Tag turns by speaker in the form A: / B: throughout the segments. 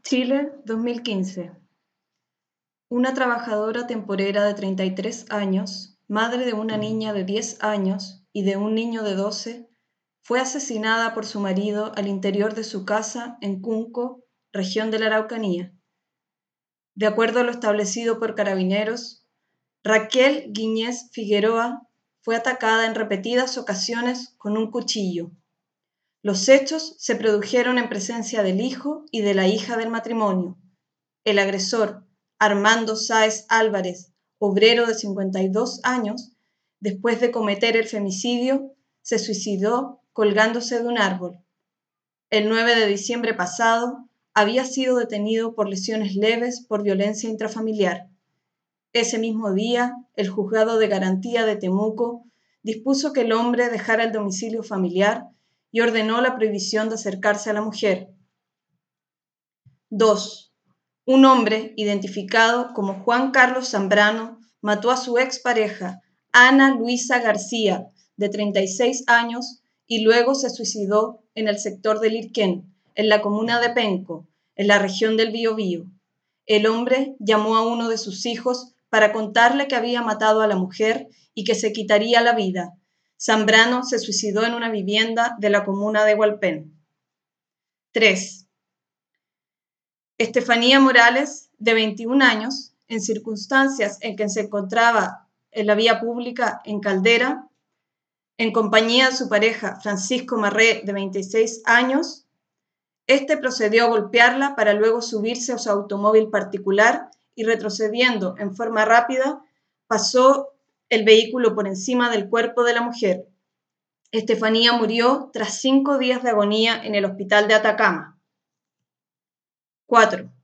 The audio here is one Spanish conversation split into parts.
A: Chile, 2015. Una trabajadora temporera de 33 años, madre de una niña de 10 años y de un niño de 12, fue asesinada por su marido al interior de su casa en Cunco, región de la Araucanía. De acuerdo a lo establecido por Carabineros, Raquel Guiñez Figueroa fue atacada en repetidas ocasiones con un cuchillo. Los hechos se produjeron en presencia del hijo y de la hija del matrimonio. El agresor, Armando Sáez Álvarez, obrero de 52 años, después de cometer el femicidio, se suicidó colgándose de un árbol. El 9 de diciembre pasado, había sido detenido por lesiones leves por violencia intrafamiliar. Ese mismo día, el Juzgado de Garantía de Temuco dispuso que el hombre dejara el domicilio familiar y ordenó la prohibición de acercarse a la mujer. 2. Un hombre, identificado como Juan Carlos Zambrano, mató a su expareja, Ana Luisa García, de 36 años, y luego se suicidó en el sector de Lirquén, en la comuna de Penco, en la región del Biobío. El hombre llamó a uno de sus hijos para contarle que había matado a la mujer y que se quitaría la vida. Zambrano se suicidó en una vivienda de la comuna de Hualpén. 3. Estefanía Morales, de 21 años, en circunstancias en que se encontraba en la vía pública en Caldera, en compañía de su pareja Francisco Marré, de 26 años, este procedió a golpearla para luego subirse a su automóvil particular y, retrocediendo en forma rápida, pasó el vehículo por encima del cuerpo de la mujer. Estefanía murió tras 5 días de agonía en el hospital de Atacama. 4.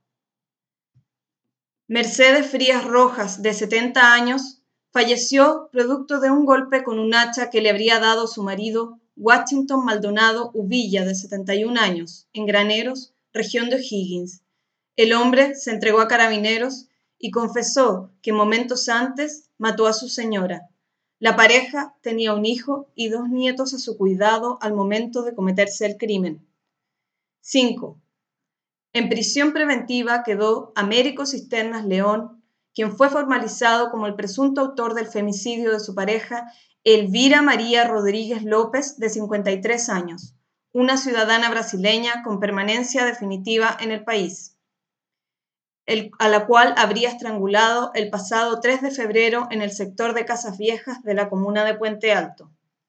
A: Mercedes Frías Rojas, de 70 años, falleció producto de un golpe con un hacha que le habría dado su marido Washington Maldonado Uvilla, de 71 años, en Graneros, región de O'Higgins. El hombre se entregó a Carabineros y confesó que momentos antes mató a su señora. La pareja tenía un hijo y 2 nietos a su cuidado al momento de cometerse el crimen. 5. En prisión preventiva quedó Américo Cisternas León, quien fue formalizado como el presunto autor del femicidio de su pareja, Elvira María Rodríguez López, de 53 años, una ciudadana brasileña con permanencia definitiva en el país, a la cual habría estrangulado el pasado 3 de febrero en el sector de Casas Viejas de la comuna de Puente Alto.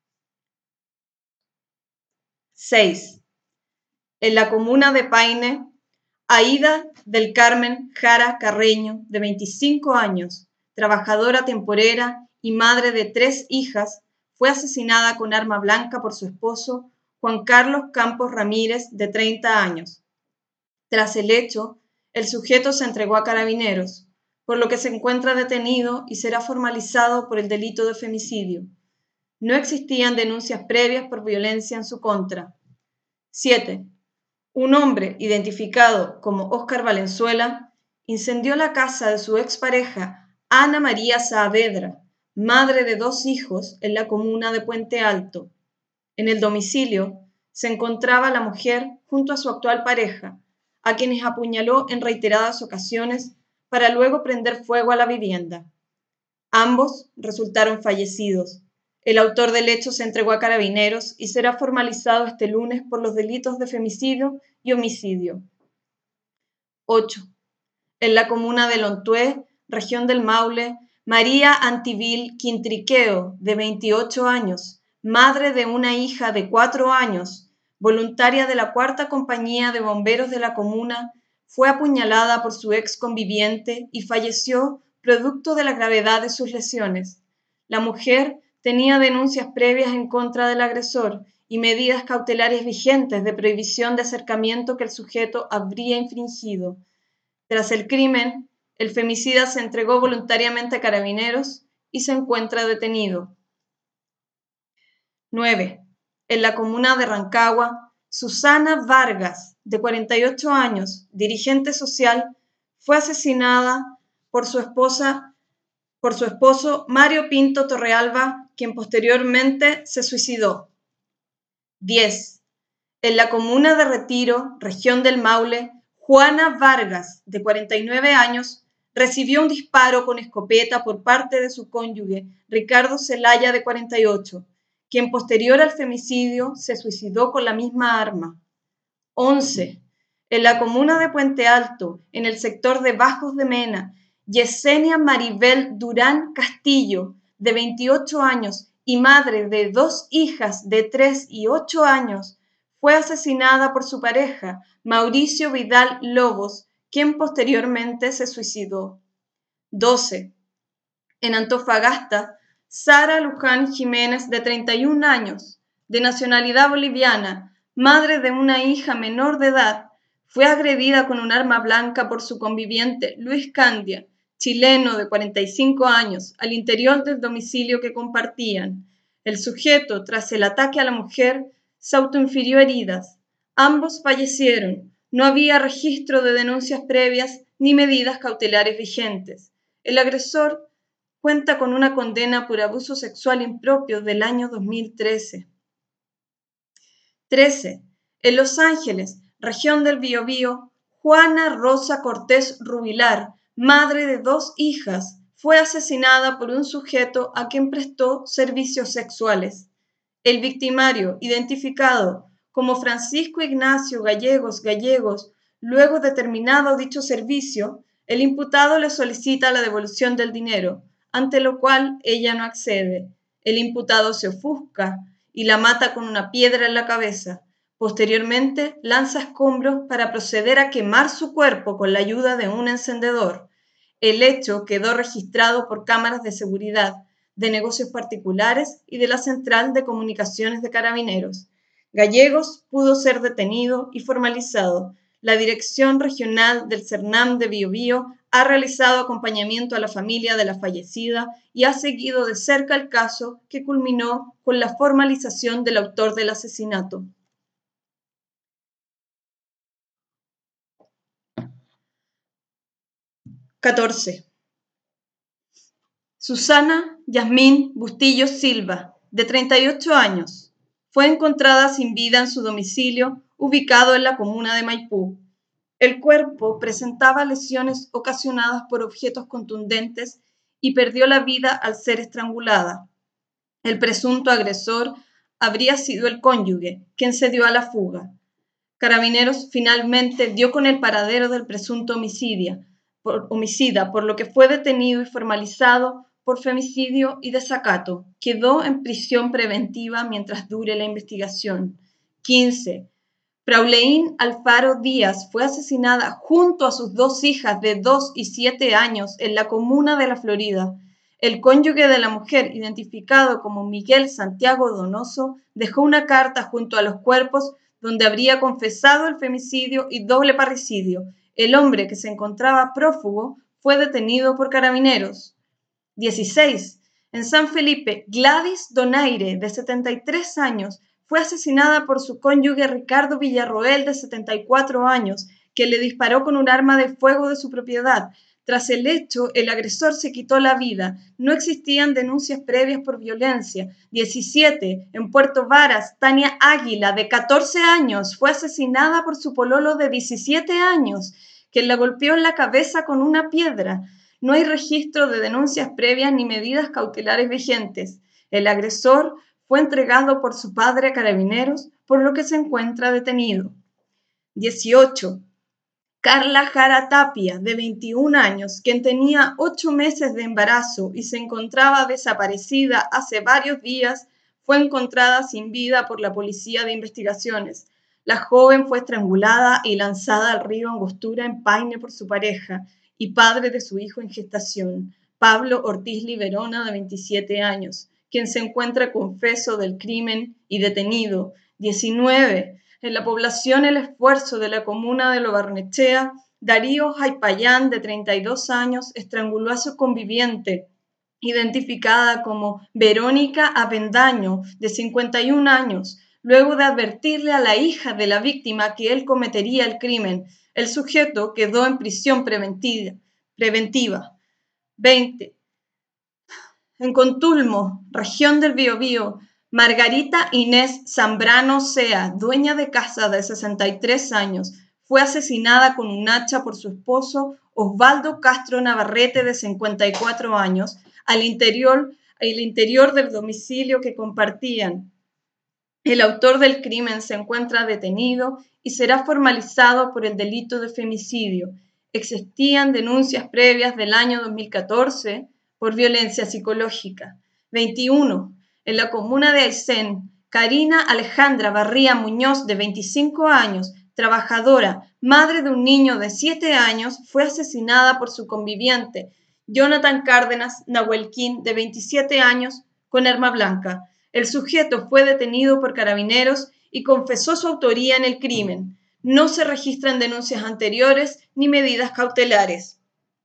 A: 6. En la comuna de Paine, Aída del Carmen Jara Carreño, de 25 años, trabajadora temporera y madre de 3 hijas, fue asesinada con arma blanca por su esposo, Juan Carlos Campos Ramírez, de 30 años. Tras el hecho, el sujeto se entregó a Carabineros, por lo que se encuentra detenido y será formalizado por el delito de femicidio. No existían denuncias previas por violencia en su contra. 7. Un hombre, identificado como Óscar Valenzuela, incendió la casa de su expareja, Ana María Saavedra, madre de 2 hijos, en la comuna de Puente Alto. En el domicilio se encontraba la mujer junto a su actual pareja, a quienes apuñaló en reiteradas ocasiones para luego prender fuego a la vivienda. Ambos resultaron fallecidos. El autor del hecho se entregó a Carabineros y será formalizado este lunes por los delitos de femicidio y homicidio. 8. En la comuna de Lontué, región del Maule, María Antivil Quintriqueo, de 28 años, madre de una hija de 4 años, voluntaria de la 4ª Compañía de Bomberos de la comuna, fue apuñalada por su ex conviviente y falleció producto de la gravedad de sus lesiones. La mujer tenía denuncias previas en contra del agresor y medidas cautelares vigentes de prohibición de acercamiento que el sujeto habría infringido. Tras el crimen, el femicida se entregó voluntariamente a Carabineros y se encuentra detenido. 9. En la comuna de Rancagua, Susana Vargas, de 48 años, dirigente social, fue asesinada por su esposo Mario Pinto Torrealba, quien posteriormente se suicidó. 10. En la comuna de Retiro, región del Maule, Juana Vargas, de 49 años, recibió un disparo con escopeta por parte de su cónyuge, Ricardo Zelaya, de 48, quien posterior al femicidio se suicidó con la misma arma. 11. En la comuna de Puente Alto, en el sector de Bajos de Mena, Yesenia Maribel Durán Castillo, de 28 años y madre de 2 hijas de 3 y 8 años, fue asesinada por su pareja, Mauricio Vidal Lobos, quien posteriormente se suicidó. 12. En Antofagasta, Sara Luján Jiménez, de 31 años, de nacionalidad boliviana, madre de una hija menor de edad, fue agredida con un arma blanca por su conviviente Luis Candia, chileno de 45 años, al interior del domicilio que compartían. El sujeto, tras el ataque a la mujer, se autoinfirió heridas. Ambos fallecieron. No había registro de denuncias previas ni medidas cautelares vigentes. El agresor cuenta con una condena por abuso sexual impropio del año 2013. 13. En Los Ángeles, región del Biobío, Juana Rosa Cortés Rubilar, madre de 2 hijas, fue asesinada por un sujeto a quien prestó servicios sexuales. El victimario, identificado como Francisco Ignacio Gallegos Gallegos, luego de terminado dicho servicio, el imputado le solicita la devolución del dinero, ante lo cual ella no accede. El imputado se ofusca y la mata con una piedra en la cabeza. Posteriormente, lanza escombros para proceder a quemar su cuerpo con la ayuda de un encendedor. El hecho quedó registrado por cámaras de seguridad de negocios particulares y de la Central de Comunicaciones de Carabineros. Gallegos pudo ser detenido y formalizado. La Dirección Regional del CERNAM de Biobío ha realizado acompañamiento a la familia de la fallecida y ha seguido de cerca el caso que culminó con la formalización del autor del asesinato. ¡14! Susana Yasmín Bustillo Silva, de 38 años, fue encontrada sin vida en su domicilio ubicado en la comuna de Maipú. El cuerpo presentaba lesiones ocasionadas por objetos contundentes y perdió la vida al ser estrangulada. El presunto agresor habría sido el cónyuge, quien se dio a la fuga. Carabineros finalmente dio con el paradero del presunto homicida, por lo que fue detenido y formalizado por femicidio y desacato. Quedó en prisión preventiva mientras dure la investigación. 15. Frauleín Alfaro Díaz fue asesinada junto a sus 2 hijas de 2 y 7 años en la comuna de La Florida. El cónyuge de la mujer, identificado como Miguel Santiago Donoso, dejó una carta junto a los cuerpos donde habría confesado el femicidio y doble parricidio. El hombre, que se encontraba prófugo, fue detenido por carabineros. 16. En San Felipe, Gladys Donaire, de 73 años, fue asesinada por su cónyuge Ricardo Villarroel, de 74 años, que le disparó con un arma de fuego de su propiedad. Tras el hecho, el agresor se quitó la vida. No existían denuncias previas por violencia. 17. En Puerto Varas, Tania Águila, de 14 años, fue asesinada por su pololo de 17 años, quien la golpeó en la cabeza con una piedra. No hay registro de denuncias previas ni medidas cautelares vigentes. El agresor fue entregado por su padre a carabineros, por lo que se encuentra detenido. 18. Carla Jara Tapia, de 21 años, quien tenía 8 meses de embarazo y se encontraba desaparecida hace varios días, fue encontrada sin vida por la Policía de Investigaciones. La joven fue estrangulada y lanzada al río Angostura en Paine por su pareja y padre de su hijo en gestación, Pablo Ortiz Liberona, de 27 años, quien se encuentra confeso del crimen y detenido. 19. En la población El Esfuerzo de la comuna de Lo Barnechea, Darío Jaipayán, de 32 años, estranguló a su conviviente, identificada como Verónica Avendaño, de 51 años, luego de advertirle a la hija de la víctima que él cometería el crimen. El sujeto quedó en prisión preventiva. 20. En Contulmo, región del Biobío, Margarita Inés Zambrano Sea, dueña de casa de 63 años, fue asesinada con un hacha por su esposo Osvaldo Castro Navarrete, de 54 años, al interior del domicilio que compartían. El autor del crimen se encuentra detenido y será formalizado por el delito de femicidio. Existían denuncias previas del año 2014 por violencia psicológica. 21. En la comuna de Aysén, Karina Alejandra Barría Muñoz, de 25 años, trabajadora, madre de un niño de 7 años, fue asesinada por su conviviente, Jonathan Cárdenas Nahuelquín, de 27 años, con arma blanca. El sujeto fue detenido por carabineros y confesó su autoría en el crimen. No se registran denuncias anteriores ni medidas cautelares.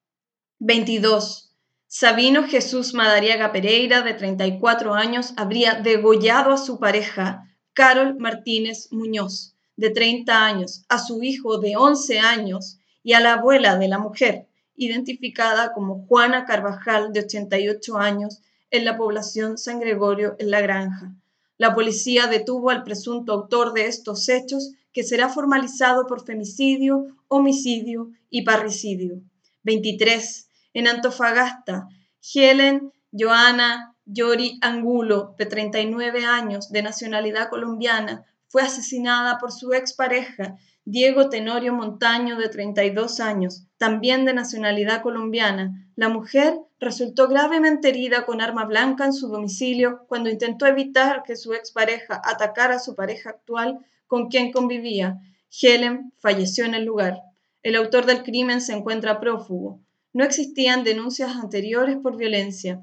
A: 22. Sabino Jesús Madariaga Pereira, de 34 años, habría degollado a su pareja, Carol Martínez Muñoz, de 30 años, a su hijo de 11 años y a la abuela de la mujer, identificada como Juana Carvajal, de 88 años, en la población San Gregorio, en La Granja. La policía detuvo al presunto autor de estos hechos, que será formalizado por femicidio, homicidio y parricidio. 23. En Antofagasta, Helen Joana Yori Angulo, de 39 años, de nacionalidad colombiana, fue asesinada por su expareja, Diego Tenorio Montaño, de 32 años, también de nacionalidad colombiana. La mujer resultó gravemente herida con arma blanca en su domicilio cuando intentó evitar que su expareja atacara a su pareja actual con quien convivía. Helen falleció en el lugar. El autor del crimen se encuentra prófugo. No existían denuncias anteriores por violencia.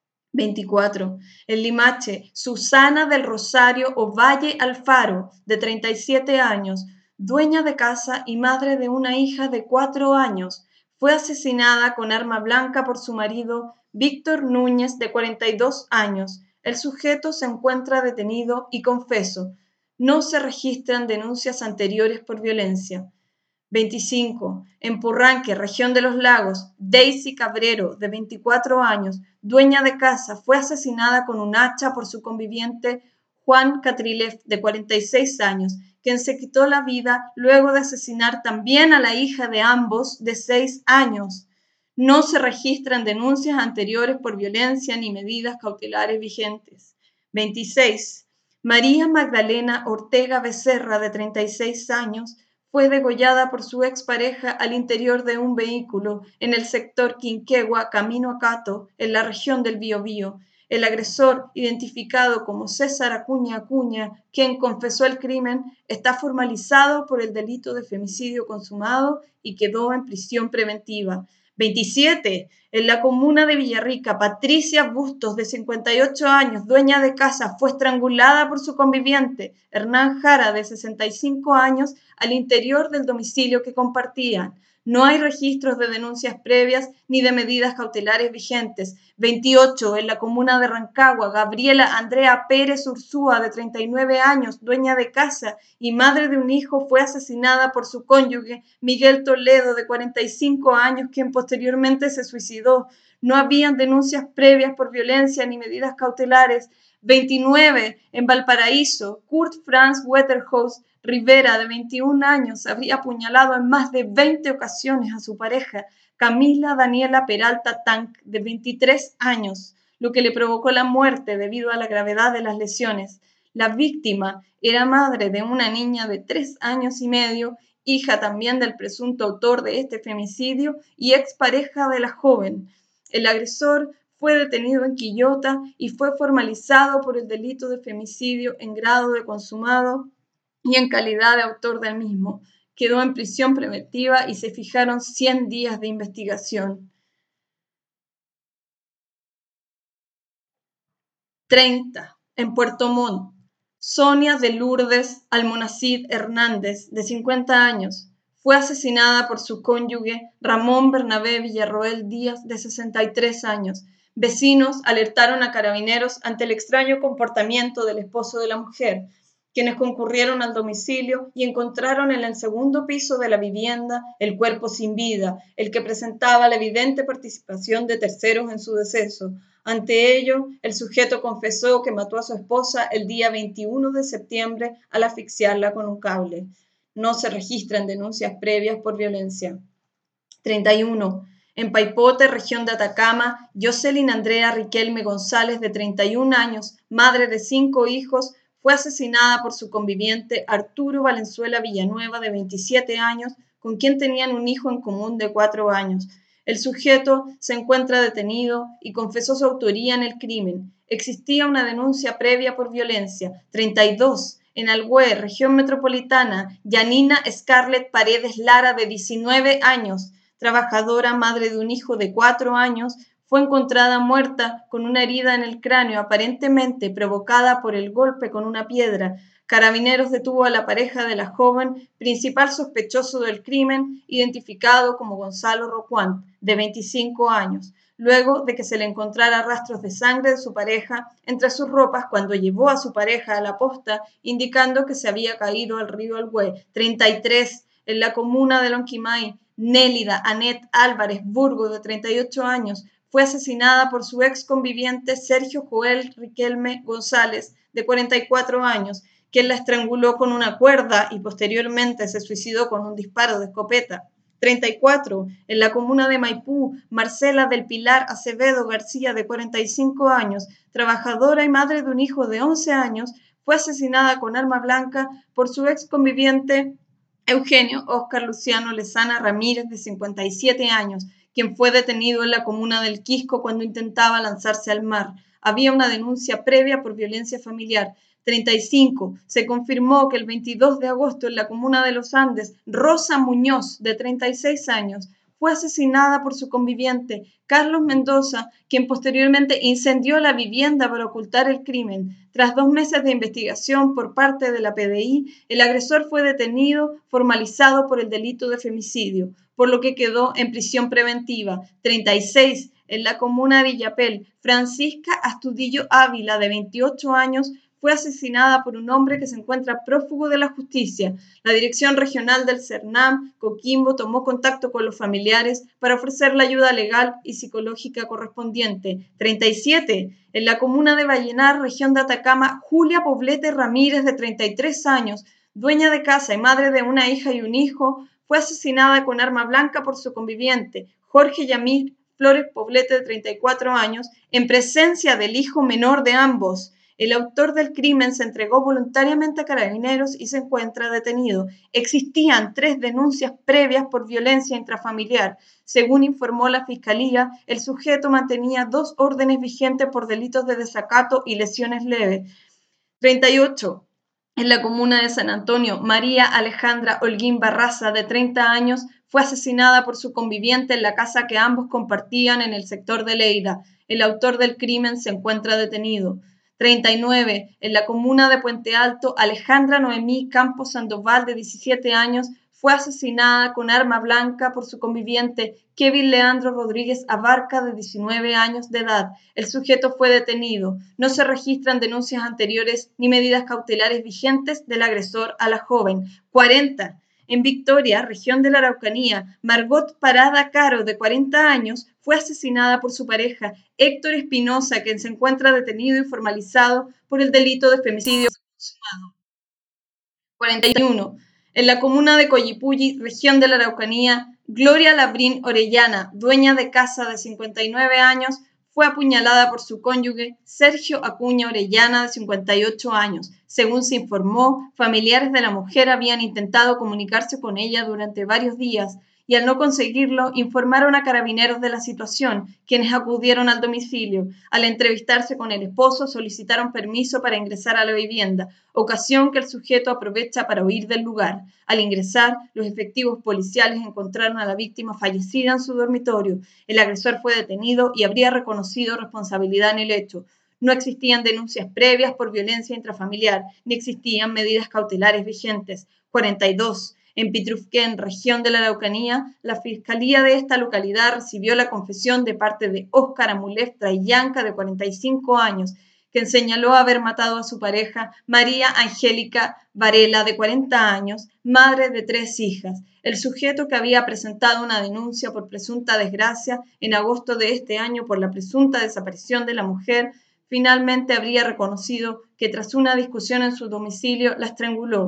A: 24. En Limache, Susana del Rosario Ovalle Alfaro, de 37 años, dueña de casa y madre de una hija de 4 años, fue asesinada con arma blanca por su marido Víctor Núñez, de 42 años. El sujeto se encuentra detenido y confeso. No se registran denuncias anteriores por violencia. 25. En Purranque, región de los Lagos, Daisy Cabrero, de 24 años, dueña de casa, fue asesinada con un hacha por su conviviente Juan Catrilef, de 46 años, quien se quitó la vida luego de asesinar también a la hija de ambos, de 6 años. No se registran denuncias anteriores por violencia ni medidas cautelares vigentes. 26. María Magdalena Ortega Becerra, de 36 años, fue degollada por su expareja al interior de un vehículo en el sector Quinquegua, camino a Cato, en la región del Biobío. El agresor, identificado como César Acuña Acuña, quien confesó el crimen, está formalizado por el delito de femicidio consumado y quedó en prisión preventiva. 27. En la comuna de Villarrica, Patricia Bustos, de 58 años, dueña de casa, fue estrangulada por su conviviente, Hernán Jara, de 65 años, al interior del domicilio que compartían. No hay registros de denuncias previas ni de medidas cautelares vigentes. 28. En la comuna de Rancagua, Gabriela Andrea Pérez Ursúa, de 39 años, dueña de casa y madre de un hijo, fue asesinada por su cónyuge, Miguel Toledo, de 45 años, quien posteriormente se suicidó. No habían denuncias previas por violencia ni medidas cautelares. 29. En Valparaíso, Kurt Franz Wetterhaus Rivera, de 21 años, habría apuñalado en más de 20 ocasiones a su pareja, Camila Daniela Peralta Tank, de 23 años, lo que le provocó la muerte debido a la gravedad de las lesiones. La víctima era madre de una niña de 3 años y medio, hija también del presunto autor de este femicidio y expareja de la joven. El agresor fue detenido en Quillota y fue formalizado por el delito de femicidio en grado de consumado y en calidad de autor del mismo. Quedó en prisión preventiva y se fijaron 100 días de investigación. 30. En Puerto Montt, Sonia de Lourdes Almonacid Hernández, de 50 años, fue asesinada por su cónyuge Ramón Bernabé Villarroel Díaz, de 63 años. Vecinos alertaron a carabineros ante el extraño comportamiento del esposo de la mujer, quienes concurrieron al domicilio y encontraron en el segundo piso de la vivienda el cuerpo sin vida, el que presentaba la evidente participación de terceros en su deceso. Ante ello, el sujeto confesó que mató a su esposa el día 21 de septiembre al asfixiarla con un cable. No se registran denuncias previas por violencia. 31. En Paipote, región de Atacama, Jocelyn Andrea Riquelme González, de 31 años, madre de 5 hijos, fue asesinada por su conviviente Arturo Valenzuela Villanueva, de 27 años, con quien tenían un hijo en común de 4 años. El sujeto se encuentra detenido y confesó su autoría en el crimen. Existía una denuncia previa por violencia. 32. En Alhué, región metropolitana, Yanina Scarlett Paredes Lara, de 19 años, trabajadora, madre de un hijo de 4 años, fue encontrada muerta con una herida en el cráneo, aparentemente provocada por el golpe con una piedra. Carabineros detuvo a la pareja de la joven, principal sospechoso del crimen, identificado como Gonzalo Rocuant, de 25 años, luego de que se le encontrara rastros de sangre de su pareja entre sus ropas cuando llevó a su pareja a la posta, indicando que se había caído al río Alhué. 33. En la comuna de Lonquimay, Nélida Anet Álvarez Burgo, de 38 años, fue asesinada por su ex conviviente Sergio Joel Riquelme González, de 44 años, quien la estranguló con una cuerda y posteriormente se suicidó con un disparo de escopeta. 34. En la comuna de Maipú, Marcela del Pilar Acevedo García, de 45 años, trabajadora y madre de un hijo de 11 años, fue asesinada con arma blanca por su ex conviviente Eugenio Óscar Luciano Lezana Ramírez, de 57 años, quien fue detenido en la comuna del Quisco cuando intentaba lanzarse al mar. Había una denuncia previa por violencia familiar. 35. Se confirmó que el 22 de agosto en la comuna de Los Andes, Rosa Muñoz, de 36 años, fue asesinada por su conviviente, Carlos Mendoza, quien posteriormente incendió la vivienda para ocultar el crimen. Tras 2 meses de investigación por parte de la PDI, el agresor fue detenido, formalizado por el delito de femicidio, por lo que quedó en prisión preventiva. 36. En la comuna de Illapel, Francisca Astudillo Ávila, de 28 años, fue asesinada por un hombre que se encuentra prófugo de la justicia. La Dirección Regional del CERNAM, Coquimbo, tomó contacto con los familiares para ofrecer la ayuda legal y psicológica correspondiente. 37. En la comuna de Vallenar, región de Atacama, Julia Poblete Ramírez, de 33 años, dueña de casa y madre de una hija y un hijo, fue asesinada con arma blanca por su conviviente, Jorge Yamir Flores Poblete, de 34 años, en presencia del hijo menor de ambos. El autor del crimen se entregó voluntariamente a Carabineros y se encuentra detenido. Existían 3 denuncias previas por violencia intrafamiliar. Según informó la Fiscalía, el sujeto mantenía 2 órdenes vigentes por delitos de desacato y lesiones leves. 38. En la comuna de San Antonio, María Alejandra Holguín Barraza, de 30 años, fue asesinada por su conviviente en la casa que ambos compartían en el sector de Leida. El autor del crimen se encuentra detenido. 39. En la comuna de Puente Alto, Alejandra Noemí Campos Sandoval, de 17 años, fue asesinada con arma blanca por su conviviente Kevin Leandro Rodríguez Abarca, de 19 años de edad. El sujeto fue detenido. No se registran denuncias anteriores ni medidas cautelares vigentes del agresor a la joven. 40. En Victoria, región de la Araucanía, Margot Parada Caro, de 40 años, fue asesinada por su pareja, Héctor Espinosa, quien se encuentra detenido y formalizado por el delito de femicidio consumado. 41. En la comuna de Collipulli, región de la Araucanía, Gloria Labrín Orellana, dueña de casa de 59 años, fue apuñalada por su cónyuge, Sergio Acuña Orellana, de 58 años. Según se informó, familiares de la mujer habían intentado comunicarse con ella durante varios días y al no conseguirlo, informaron a Carabineros de la situación, quienes acudieron al domicilio. Al entrevistarse con el esposo, solicitaron permiso para ingresar a la vivienda, ocasión que el sujeto aprovecha para huir del lugar. Al ingresar, los efectivos policiales encontraron a la víctima fallecida en su dormitorio. El agresor fue detenido y habría reconocido responsabilidad en el hecho. No existían denuncias previas por violencia intrafamiliar, ni existían medidas cautelares vigentes. 42. En Pitrufquén, región de la Araucanía, la fiscalía de esta localidad recibió la confesión de parte de Óscar Amulef Traillanca, de 45 años, quien señaló haber matado a su pareja, María Angélica Varela, de 40 años, madre de 3 hijas. El sujeto, que había presentado una denuncia por presunta desgracia en agosto de este año por la presunta desaparición de la mujer, finalmente habría reconocido que tras una discusión en su domicilio la estranguló.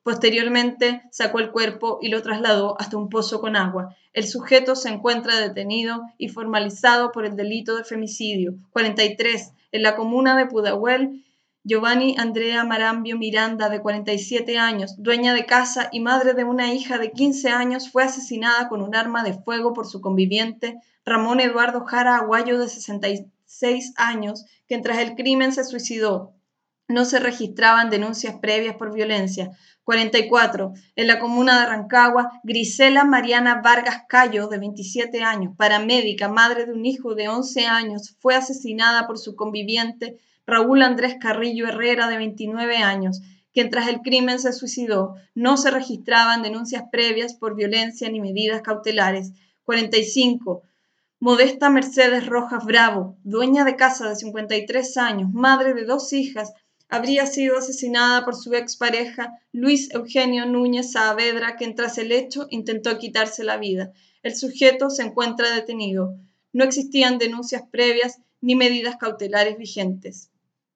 A: Posteriormente sacó el cuerpo y lo trasladó hasta un pozo con agua. El sujeto se encuentra detenido y formalizado por el delito de femicidio. 43. En la comuna de Pudahuel, Giovanni Andrea Marambio Miranda, de 47 años, dueña de casa y madre de una hija de 15 años, fue asesinada con un arma de fuego por su conviviente Ramón Eduardo Jara Aguayo, de 66 años, quien tras el crimen se suicidó. No se registraban denuncias previas por violencia. 44. En la comuna de Rancagua, Grisela Mariana Vargas Cayo, de 27 años, paramédica, madre de un hijo de 11 años, fue asesinada por su conviviente Raúl Andrés Carrillo Herrera, de 29 años, quien tras el crimen se suicidó. No se registraban denuncias previas por violencia ni medidas cautelares. 45. Modesta Mercedes Rojas Bravo, dueña de casa de 53 años, madre de 2 hijas, habría sido asesinada por su expareja Luis Eugenio Núñez Saavedra, quien tras el hecho intentó quitarse la vida. El sujeto se encuentra detenido. No existían denuncias previas ni medidas cautelares vigentes.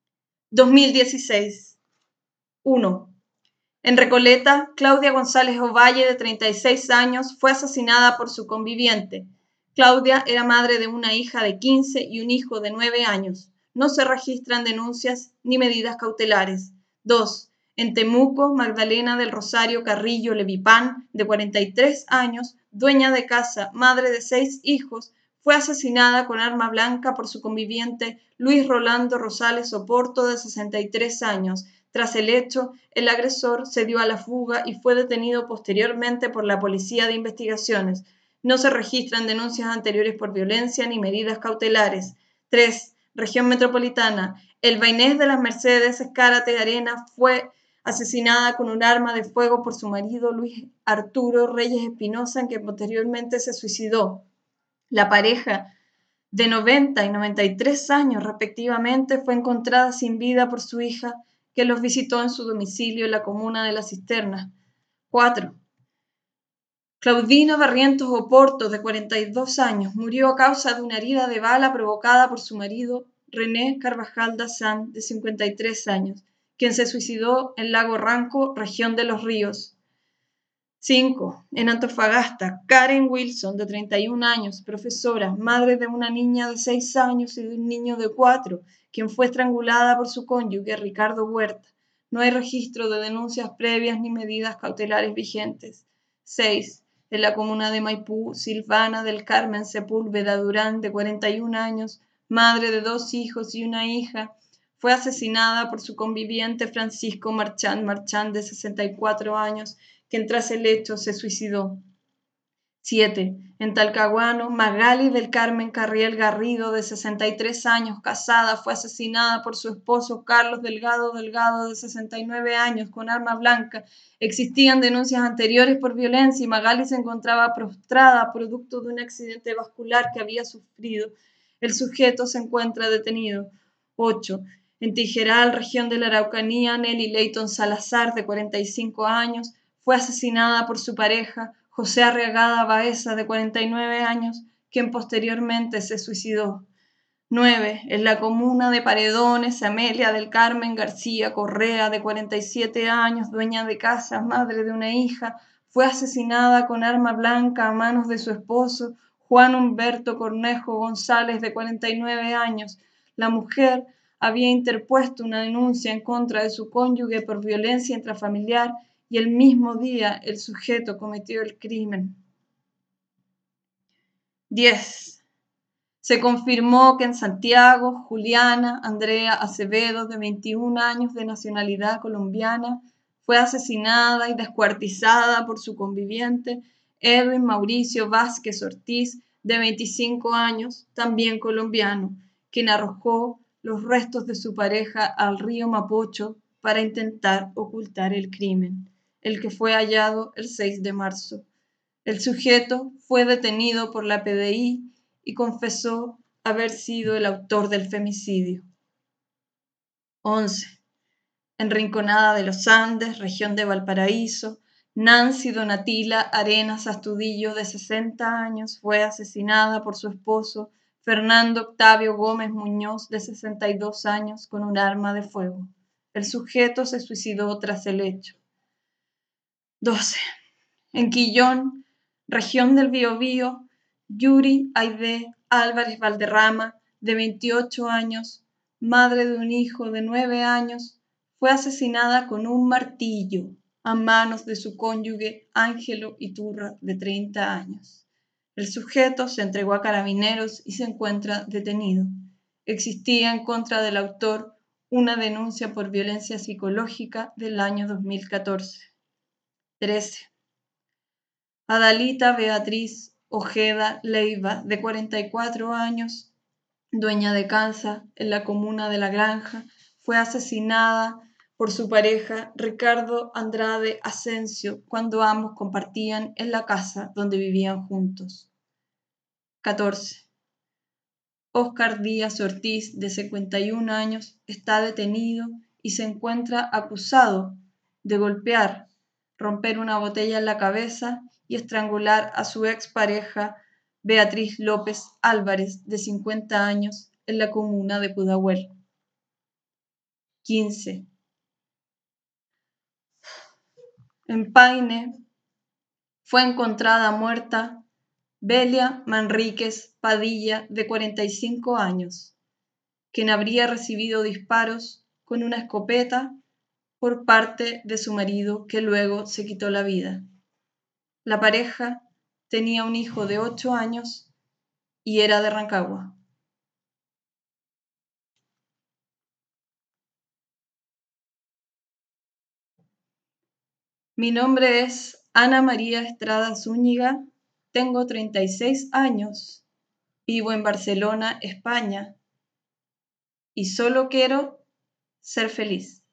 A: 2016. 1. En Recoleta, Claudia González Ovalle, de 36 años, fue asesinada por su conviviente. Claudia era madre de una hija de 15 y un hijo de 9 años. No se registran denuncias ni medidas cautelares. 2. En Temuco, Magdalena del Rosario Carrillo Levipán, de 43 años, dueña de casa, madre de 6 hijos, fue asesinada con arma blanca por su conviviente Luis Rolando Rosales Oporto, de 63 años. Tras el hecho, el agresor se dio a la fuga y fue detenido posteriormente por la Policía de Investigaciones. No se registran denuncias anteriores por violencia ni medidas cautelares. 3. Región Metropolitana. Elba Inés de las Mercedes Escárate Arena fue asesinada con un arma de fuego por su marido Luis Arturo Reyes Espinosa, en que posteriormente se suicidó. La pareja, de 90 y 93 años respectivamente, fue encontrada sin vida por su hija, que los visitó en su domicilio en la comuna de La Cisterna. 4. Claudina Barrientos Oporto, de 42 años, murió a causa de una herida de bala provocada por su marido René Carvajal Dazán, de 53 años, quien se suicidó en Lago Ranco, región de Los Ríos. 5. En Antofagasta, Karen Wilson, de 31 años, profesora, madre de una niña de 6 años y de un niño de 4, quien fue estrangulada por su cónyuge, Ricardo Huerta. No hay registro de denuncias previas ni medidas cautelares vigentes. 6. En la comuna de Maipú, Silvana del Carmen Sepúlveda Durán, de 41 años, madre de 2 hijos y una hija, fue asesinada por su conviviente Francisco Marchán Marchán, de 64 años, quien tras el hecho se suicidó. 7. En Talcahuano, Magali del Carmen Carriel Garrido, de 63 años, casada, fue asesinada por su esposo Carlos Delgado Delgado, de 69 años, con arma blanca. Existían denuncias anteriores por violencia y Magali se encontraba prostrada producto de un accidente vascular que había sufrido. El sujeto se encuentra detenido. 8. En Tijeral, región de la Araucanía, Nelly Leighton Salazar, de 45 años, fue asesinada por su pareja, José Arriagada Baeza, de 49 años, quien posteriormente se suicidó. 9. En la comuna de Paredones, Amelia del Carmen García Correa, de 47 años, dueña de casa, madre de una hija, fue asesinada con arma blanca a manos de su esposo, Juan Humberto Cornejo González, de 49 años. La mujer había interpuesto una denuncia en contra de su cónyuge por violencia intrafamiliar y el mismo día el sujeto cometió el crimen. 10. Se confirmó que en Santiago, Juliana Andrea Acevedo, de 21 años, de nacionalidad colombiana, fue asesinada y descuartizada por su conviviente Edwin Mauricio Vázquez Ortiz, de 25 años, también colombiano, quien arrojó los restos de su pareja al río Mapocho para intentar ocultar el crimen, el que fue hallado el 6 de marzo. El sujeto fue detenido por la PDI y confesó haber sido el autor del femicidio. 11. En Rinconada de los Andes, región de Valparaíso, Nancy Donatila Arenas Astudillo, de 60 años, fue asesinada por su esposo Fernando Octavio Gómez Muñoz, de 62 años, con un arma de fuego. El sujeto se suicidó tras el hecho. 12. En Quillón, región del Biobío, Yuri Aide Álvarez Valderrama, de 28 años, madre de un hijo de 9 años, fue asesinada con un martillo a manos de su cónyuge Ángelo Iturra, de 30 años. El sujeto se entregó a carabineros y se encuentra detenido. Existía en contra del autor una denuncia por violencia psicológica del año 2014. 13. Adalita Beatriz Ojeda Leiva, de 44 años, dueña de casa en la comuna de La Granja, fue asesinada por su pareja Ricardo Andrade Asensio cuando ambos compartían en la casa donde vivían juntos. 14. Óscar Díaz Ortiz, de 51 años, está detenido y se encuentra acusado de golpear, romper una botella en la cabeza y estrangular a su expareja Beatriz López Álvarez, de 50 años, en la comuna de Pudahuel. 15. En Paine fue encontrada muerta Belia Manríquez Padilla, de 45 años, quien habría recibido disparos con una escopeta por parte de su marido, que luego se quitó la vida. La pareja tenía un hijo de 8 años y era de Rancagua. Mi nombre es Ana María Estrada Zúñiga, tengo 36 años, vivo en Barcelona, España, y solo quiero ser feliz.